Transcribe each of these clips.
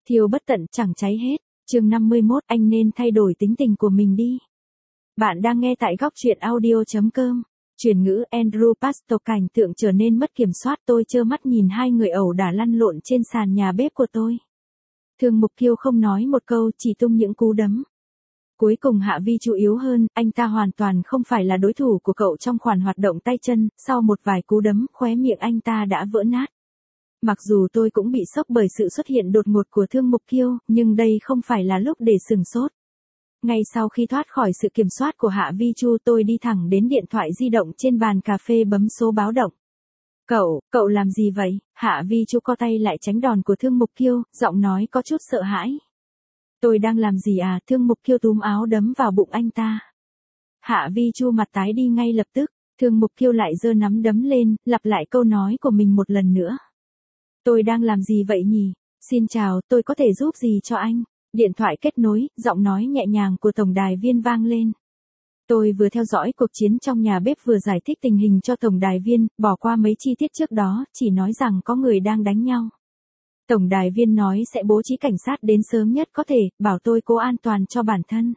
Thiêu bất tận chẳng cháy hết. Chương 51, anh nên thay đổi tính tình của mình đi. Bạn đang nghe tại góc truyện audio.com. Chuyển ngữ Andrew Pastor. Cảnh tượng trở nên mất kiểm soát, tôi trơ mắt nhìn hai người ẩu đả lăn lộn trên sàn nhà bếp của tôi. Thương Mục Kiêu không nói một câu, chỉ tung những cú đấm. Cuối cùng Hạ Vi Chu yếu hơn, anh ta hoàn toàn không phải là đối thủ của cậu trong khoản hoạt động tay chân, sau một vài cú đấm, khóe miệng anh ta đã vỡ nát. Mặc dù tôi cũng bị sốc bởi sự xuất hiện đột ngột của Thương Mục Kiêu, nhưng đây không phải là lúc để sửng sốt. Ngay sau khi thoát khỏi sự kiểm soát của Hạ Vi Chu, tôi đi thẳng đến điện thoại di động trên bàn cà phê bấm số báo động. Cậu làm gì vậy? Hạ Vi Chu co tay lại tránh đòn của Thương Mục Kiêu, giọng nói có chút sợ hãi. Tôi đang làm gì à? Thương Mục Kiêu túm áo đấm vào bụng anh ta. Hạ Vi Chu mặt tái đi ngay lập tức, Thương Mục Kiêu lại giơ nắm đấm lên, lặp lại câu nói của mình một lần nữa. Tôi đang làm gì vậy nhỉ? Xin chào, tôi có thể giúp gì cho anh? Điện thoại kết nối, giọng nói nhẹ nhàng của tổng đài viên vang lên. Tôi vừa theo dõi cuộc chiến trong nhà bếp vừa giải thích tình hình cho tổng đài viên, bỏ qua mấy chi tiết trước đó, chỉ nói rằng có người đang đánh nhau. Tổng đài viên nói sẽ bố trí cảnh sát đến sớm nhất có thể, bảo tôi cố an toàn cho bản thân.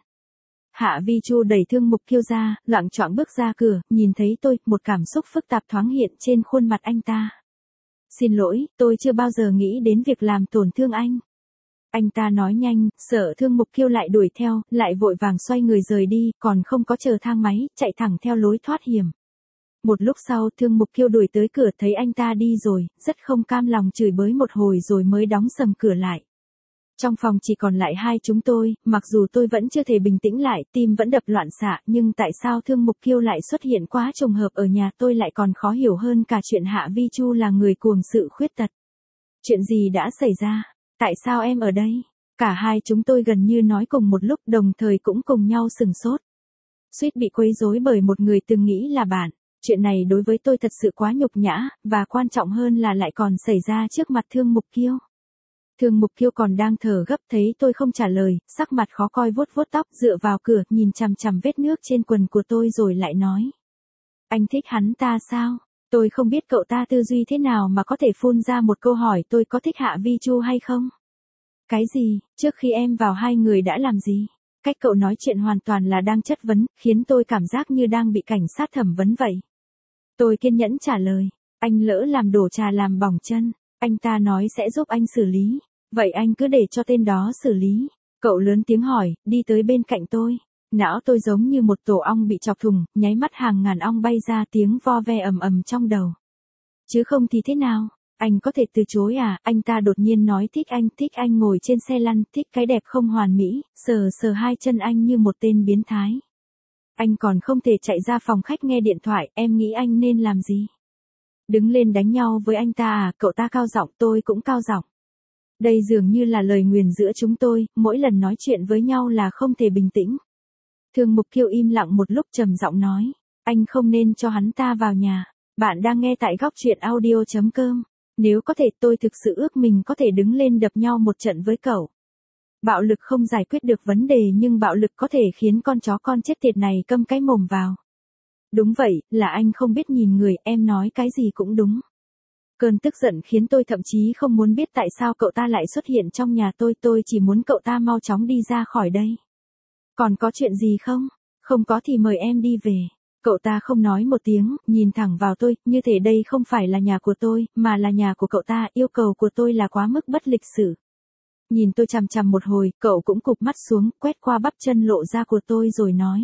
Hạ Vi Chu đẩy Thương Mục Kiêu ra, loạng choạng bước ra cửa, nhìn thấy tôi, một cảm xúc phức tạp thoáng hiện trên khuôn mặt anh ta. Xin lỗi, tôi chưa bao giờ nghĩ đến việc làm tổn thương anh. Anh ta nói nhanh, sợ Thương Mục Kiêu lại đuổi theo, lại vội vàng xoay người rời đi, còn không có chờ thang máy, chạy thẳng theo lối thoát hiểm. Một lúc sau Thương Mục Kiêu đuổi tới cửa thấy anh ta đi rồi, rất không cam lòng chửi bới một hồi rồi mới đóng sầm cửa lại. Trong phòng chỉ còn lại hai chúng tôi, mặc dù tôi vẫn chưa thể bình tĩnh lại, tim vẫn đập loạn xạ, nhưng tại sao Thương Mục Kiêu lại xuất hiện quá trùng hợp ở nhà tôi lại còn khó hiểu hơn cả chuyện Hạ Vi Chu là người cuồng sự khuyết tật. Chuyện gì đã xảy ra? Tại sao em ở đây? Cả hai chúng tôi gần như nói cùng một lúc, đồng thời cũng cùng nhau sửng sốt. Suýt bị quấy rối bởi một người từng nghĩ là bạn. Chuyện này đối với tôi thật sự quá nhục nhã, và quan trọng hơn là lại còn xảy ra trước mặt Thương Mục Kiêu. Thương Mục Kiêu còn đang thở gấp, thấy tôi không trả lời, sắc mặt khó coi vuốt vuốt tóc, dựa vào cửa, nhìn chằm chằm vết nước trên quần của tôi rồi lại nói. Anh thích hắn ta sao? Tôi không biết cậu ta tư duy thế nào mà có thể phun ra một câu hỏi tôi có thích Hạ Vi Chu hay không? Cái gì? Trước khi em vào hai người đã làm gì? Cách cậu nói chuyện hoàn toàn là đang chất vấn, khiến tôi cảm giác như đang bị cảnh sát thẩm vấn vậy. Tôi kiên nhẫn trả lời, anh lỡ làm đổ trà làm bỏng chân, anh ta nói sẽ giúp anh xử lý, vậy anh cứ để cho tên đó xử lý. Cậu lớn tiếng hỏi, đi tới bên cạnh tôi. Não tôi giống như một tổ ong bị chọc thùng, nháy mắt hàng ngàn ong bay ra, tiếng vo ve ầm ầm trong đầu. Chứ không thì thế nào? Anh có thể từ chối à? Anh ta đột nhiên nói thích anh ngồi trên xe lăn, thích cái đẹp không hoàn mỹ, sờ hai chân anh như một tên biến thái. Anh còn không thể chạy ra phòng khách nghe điện thoại, em nghĩ anh nên làm gì? Đứng lên đánh nhau với anh ta à? Cậu ta cao giọng, tôi cũng cao giọng. Đây dường như là lời nguyền giữa chúng tôi, mỗi lần nói chuyện với nhau là không thể bình tĩnh. Thương Mục Kiêu im lặng một lúc trầm giọng nói, anh không nên cho hắn ta vào nhà. Bạn đang nghe tại góc truyện audio.com. Nếu có thể tôi thực sự ước mình có thể đứng lên đập nhau một trận với cậu. Bạo lực không giải quyết được vấn đề nhưng bạo lực có thể khiến con chó con chết tiệt này câm cái mồm vào. Đúng vậy, là anh không biết nhìn người, em nói cái gì cũng đúng. Cơn tức giận khiến tôi thậm chí không muốn biết tại sao cậu ta lại xuất hiện trong nhà tôi chỉ muốn cậu ta mau chóng đi ra khỏi đây. Còn có chuyện gì không? Không có thì mời em đi về. Cậu ta không nói một tiếng, nhìn thẳng vào tôi, như thể đây không phải là nhà của tôi, mà là nhà của cậu ta, yêu cầu của tôi là quá mức bất lịch sự. Nhìn tôi chằm chằm một hồi, cậu cũng cụp mắt xuống, quét qua bắp chân lộ ra của tôi rồi nói.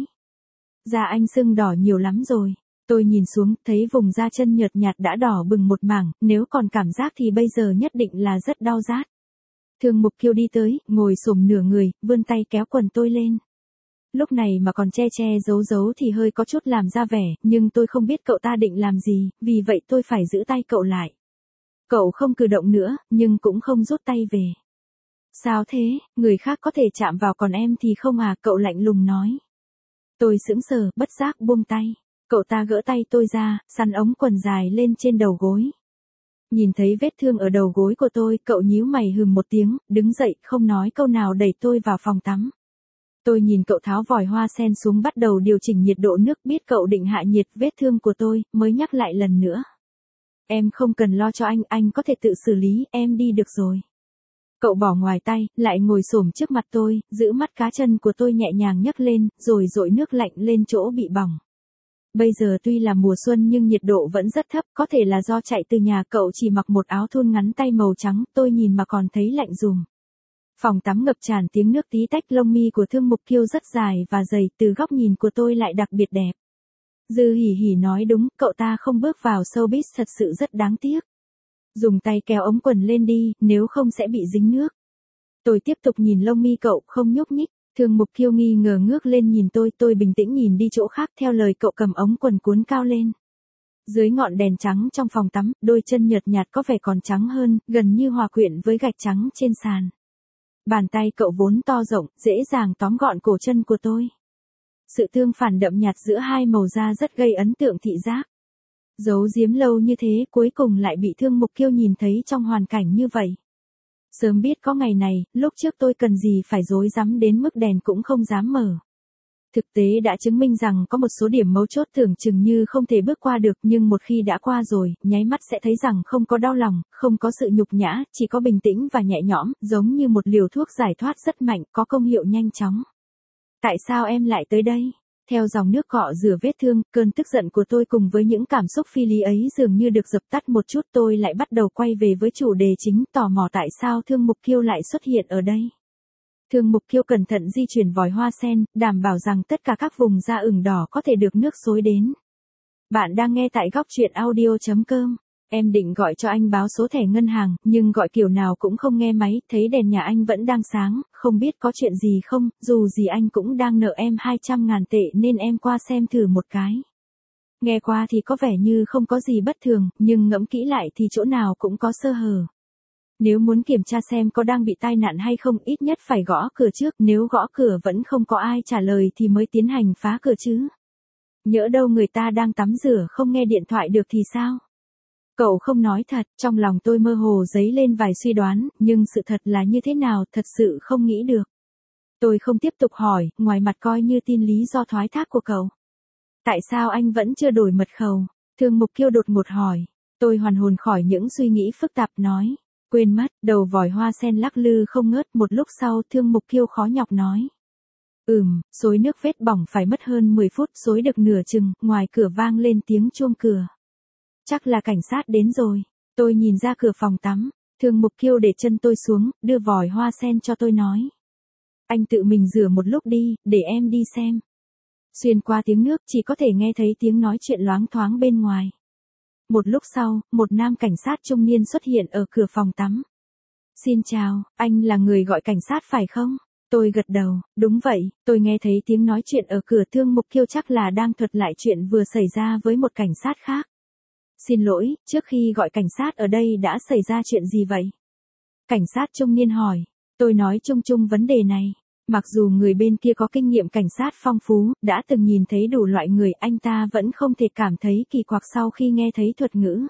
Da anh sưng đỏ nhiều lắm rồi. Tôi nhìn xuống, thấy vùng da chân nhợt nhạt đã đỏ bừng một mảng, nếu còn cảm giác thì bây giờ nhất định là rất đau rát. Thương Mục Kiêu đi tới, ngồi xổm nửa người, vươn tay kéo quần tôi lên. Lúc này mà còn che giấu thì hơi có chút làm ra vẻ, nhưng tôi không biết cậu ta định làm gì, vì vậy tôi phải giữ tay cậu lại. Cậu không cử động nữa, nhưng cũng không rút tay về. Sao thế, người khác có thể chạm vào còn em thì không à? Cậu lạnh lùng nói. Tôi sững sờ, bất giác buông tay. Cậu ta gỡ tay tôi ra, sắn ống quần dài lên trên đầu gối. Nhìn thấy vết thương ở đầu gối của tôi, cậu nhíu mày hừm một tiếng, đứng dậy, không nói câu nào đẩy tôi vào phòng tắm. Tôi nhìn cậu tháo vòi hoa sen xuống bắt đầu điều chỉnh nhiệt độ nước, biết cậu định hạ nhiệt vết thương của tôi, mới nhắc lại lần nữa. Em không cần lo cho anh có thể tự xử lý, em đi được rồi. Cậu bỏ ngoài tay, lại ngồi xổm trước mặt tôi, giữ mắt cá chân của tôi nhẹ nhàng nhấc lên, rồi dội nước lạnh lên chỗ bị bỏng. Bây giờ tuy là mùa xuân nhưng nhiệt độ vẫn rất thấp, có thể là do chạy từ nhà. Cậu chỉ mặc một áo thun ngắn tay màu trắng, tôi nhìn mà còn thấy lạnh rùm. Phòng tắm ngập tràn tiếng nước tí tách, lông mi của Thương Mục Kiêu rất dài và dày, từ góc nhìn của tôi lại đặc biệt đẹp. Dư hỉ hỉ nói đúng, cậu ta không bước vào showbiz thật sự rất đáng tiếc. Dùng tay kéo ống quần lên đi, nếu không sẽ bị dính nước. Tôi tiếp tục nhìn lông mi cậu, không nhúc nhích. Thương Mục Kiêu nghi ngờ ngước lên nhìn tôi bình tĩnh nhìn đi chỗ khác, theo lời cậu cầm ống quần cuốn cao lên. Dưới ngọn đèn trắng trong phòng tắm, đôi chân nhợt nhạt có vẻ còn trắng hơn, gần như hòa quyện với gạch trắng trên sàn. Bàn tay cậu vốn to rộng, dễ dàng tóm gọn cổ chân của tôi. Sự tương phản đậm nhạt giữa hai màu da rất gây ấn tượng thị giác. Giấu giếm lâu như thế cuối cùng lại bị Thương Mục Kiêu nhìn thấy trong hoàn cảnh như vậy. Sớm biết có ngày này, lúc trước tôi cần gì phải rối rắm đến mức đèn cũng không dám mở. Thực tế đã chứng minh rằng có một số điểm mấu chốt tưởng chừng như không thể bước qua được, nhưng một khi đã qua rồi, nháy mắt sẽ thấy rằng không có đau lòng, không có sự nhục nhã, chỉ có bình tĩnh và nhẹ nhõm, giống như một liều thuốc giải thoát rất mạnh, có công hiệu nhanh chóng. Tại sao em lại tới đây? Theo dòng nước cọ rửa vết thương, cơn tức giận của tôi cùng với những cảm xúc phi lý ấy dường như được dập tắt một chút, tôi lại bắt đầu quay về với chủ đề chính, tò mò tại sao Thương Mục Kiêu lại xuất hiện ở đây. Thương Mục Kiêu cẩn thận di chuyển vòi hoa sen, đảm bảo rằng tất cả các vùng da ửng đỏ có thể được nước xối đến. Bạn đang nghe tại góc truyện audio.com. Em định gọi cho anh báo số thẻ ngân hàng, nhưng gọi kiểu nào cũng không nghe máy, thấy đèn nhà anh vẫn đang sáng, không biết có chuyện gì không, dù gì anh cũng đang nợ em 200.000 tệ nên em qua xem thử một cái. Nghe qua thì có vẻ như không có gì bất thường, nhưng ngẫm kỹ lại thì chỗ nào cũng có sơ hở. Nếu muốn kiểm tra xem có đang bị tai nạn hay không, ít nhất phải gõ cửa trước, nếu gõ cửa vẫn không có ai trả lời thì mới tiến hành phá cửa chứ. Nhỡ đâu người ta đang tắm rửa không nghe điện thoại được thì sao? Cậu không nói thật, trong lòng tôi mơ hồ dấy lên vài suy đoán, nhưng sự thật là như thế nào thật sự không nghĩ được. Tôi không tiếp tục hỏi, ngoài mặt coi như tin lý do thoái thác của cậu. Tại sao anh vẫn chưa đổi mật khẩu? Thương Mục Kiêu đột ngột hỏi. Tôi hoàn hồn khỏi những suy nghĩ phức tạp nói. Quên mất, đầu vòi hoa sen lắc lư không ngớt, một lúc sau Thương Mục Kiêu khó nhọc nói. Xối nước vết bỏng phải mất hơn 10 phút, xối được nửa chừng, ngoài cửa vang lên tiếng chuông cửa. Chắc là cảnh sát đến rồi. Tôi nhìn ra cửa phòng tắm, Thương Mục Kiêu để chân tôi xuống, đưa vòi hoa sen cho tôi nói. Anh tự mình rửa một lúc đi, để em đi xem. Xuyên qua tiếng nước chỉ có thể nghe thấy tiếng nói chuyện loáng thoáng bên ngoài. Một lúc sau, một nam cảnh sát trung niên xuất hiện ở cửa phòng tắm. Xin chào, anh là người gọi cảnh sát phải không? Tôi gật đầu, đúng vậy, tôi nghe thấy tiếng nói chuyện ở cửa. Thương Mục Kiêu chắc là đang thuật lại chuyện vừa xảy ra với một cảnh sát khác. Xin lỗi, trước khi gọi cảnh sát ở đây đã xảy ra chuyện gì vậy? Cảnh sát trung niên hỏi. Tôi nói chung chung vấn đề này. Mặc dù người bên kia có kinh nghiệm cảnh sát phong phú, đã từng nhìn thấy đủ loại người, anh ta vẫn không thể cảm thấy kỳ quặc sau khi nghe thấy thuật ngữ.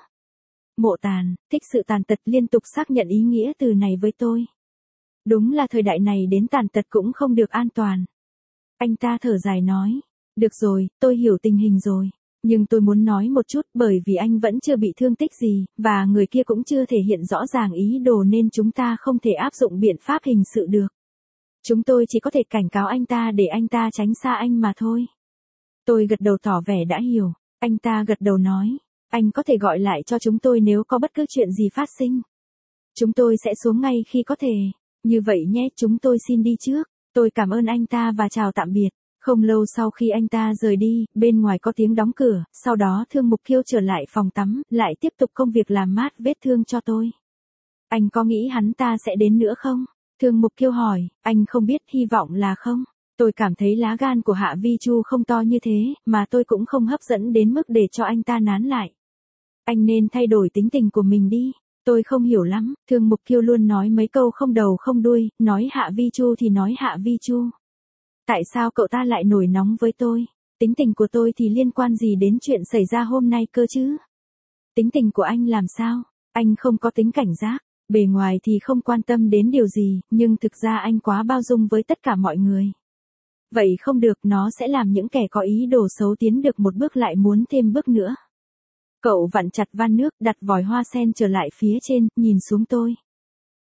Mộ tàn, thích sự tàn tật, liên tục xác nhận ý nghĩa từ này với tôi. Đúng là thời đại này đến tàn tật cũng không được an toàn. Anh ta thở dài nói. Được rồi, tôi hiểu tình hình rồi. Nhưng tôi muốn nói một chút, bởi vì anh vẫn chưa bị thương tích gì, và người kia cũng chưa thể hiện rõ ràng ý đồ nên chúng ta không thể áp dụng biện pháp hình sự được. Chúng tôi chỉ có thể cảnh cáo anh ta để anh ta tránh xa anh mà thôi. Tôi gật đầu tỏ vẻ đã hiểu. Anh ta gật đầu nói. Anh có thể gọi lại cho chúng tôi nếu có bất cứ chuyện gì phát sinh. Chúng tôi sẽ xuống ngay khi có thể. Như vậy nhé, chúng tôi xin đi trước. Tôi cảm ơn anh ta và chào tạm biệt. Không lâu sau khi anh ta rời đi, bên ngoài có tiếng đóng cửa, sau đó Thương Mục Kiêu trở lại phòng tắm, lại tiếp tục công việc làm mát vết thương cho tôi. Anh có nghĩ hắn ta sẽ đến nữa không? Thương Mục Kiêu hỏi. Anh không biết, hy vọng là không. Tôi cảm thấy lá gan của Hạ Vi Chu không to như thế, mà tôi cũng không hấp dẫn đến mức để cho anh ta nán lại. Anh nên thay đổi tính tình của mình đi. Tôi không hiểu lắm, Thương Mục Kiêu luôn nói mấy câu không đầu không đuôi, nói Hạ Vi Chu thì nói Hạ Vi Chu. Tại sao cậu ta lại nổi nóng với tôi? Tính tình của tôi thì liên quan gì đến chuyện xảy ra hôm nay cơ chứ? Tính tình của anh làm sao? Anh không có tính cảnh giác, bề ngoài thì không quan tâm đến điều gì, nhưng thực ra anh quá bao dung với tất cả mọi người. Vậy không được, nó sẽ làm những kẻ có ý đồ xấu tiến được một bước lại muốn thêm bước nữa. Cậu vặn chặt van nước, đặt vòi hoa sen trở lại phía trên, nhìn xuống tôi.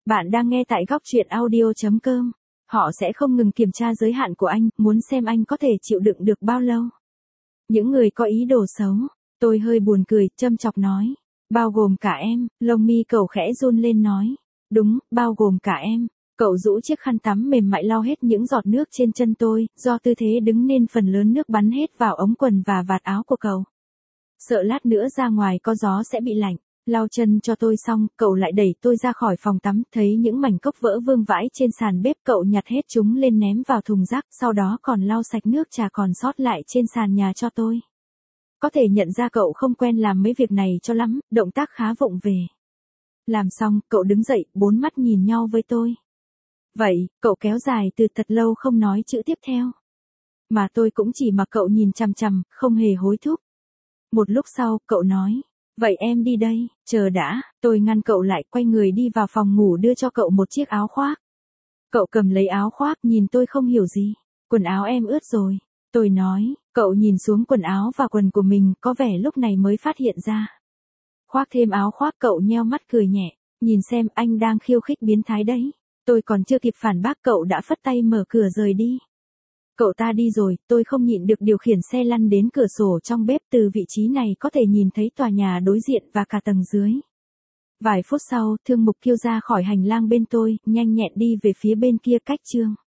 Bạn đang nghe tại góc truyện audio.com. Họ sẽ không ngừng kiểm tra giới hạn của anh, muốn xem anh có thể chịu đựng được bao lâu. Những người có ý đồ xấu. Tôi hơi buồn cười, châm chọc nói. Bao gồm cả em, lông mi cậu khẽ run lên nói. Đúng, bao gồm cả em. Cậu rũ chiếc khăn tắm mềm mại lau hết những giọt nước trên chân tôi, do tư thế đứng nên phần lớn nước bắn hết vào ống quần và vạt áo của cậu. Sợ lát nữa ra ngoài có gió sẽ bị lạnh. Lau chân cho tôi xong, cậu lại đẩy tôi ra khỏi phòng tắm, thấy những mảnh cốc vỡ vương vãi trên sàn bếp, cậu nhặt hết chúng lên ném vào thùng rác, sau đó còn lau sạch nước trà còn sót lại trên sàn nhà cho tôi. Có thể nhận ra cậu không quen làm mấy việc này cho lắm, động tác khá vụng về. Làm xong, cậu đứng dậy, bốn mắt nhìn nhau với tôi. Vậy, cậu kéo dài từ thật lâu không nói chữ tiếp theo. Mà tôi cũng chỉ mặc cậu nhìn chằm chằm, không hề hối thúc. Một lúc sau, cậu nói. Vậy em đi đây, chờ đã, tôi ngăn cậu lại, quay người đi vào phòng ngủ đưa cho cậu một chiếc áo khoác. Cậu cầm lấy áo khoác, nhìn tôi không hiểu gì. Quần áo em ướt rồi. Tôi nói, cậu nhìn xuống quần áo và quần của mình, có vẻ lúc này mới phát hiện ra. Khoác thêm áo khoác, cậu nheo mắt cười nhẹ, nhìn xem anh đang khiêu khích biến thái đấy. Tôi còn chưa kịp phản bác cậu đã phất tay mở cửa rời đi. Cậu ta đi rồi, tôi không nhịn được điều khiển xe lăn đến cửa sổ trong bếp, từ vị trí này có thể nhìn thấy tòa nhà đối diện và cả tầng dưới. Vài phút sau, Thương Mục Kiêu ra khỏi hành lang bên tôi, nhanh nhẹn đi về phía bên kia cách Trương.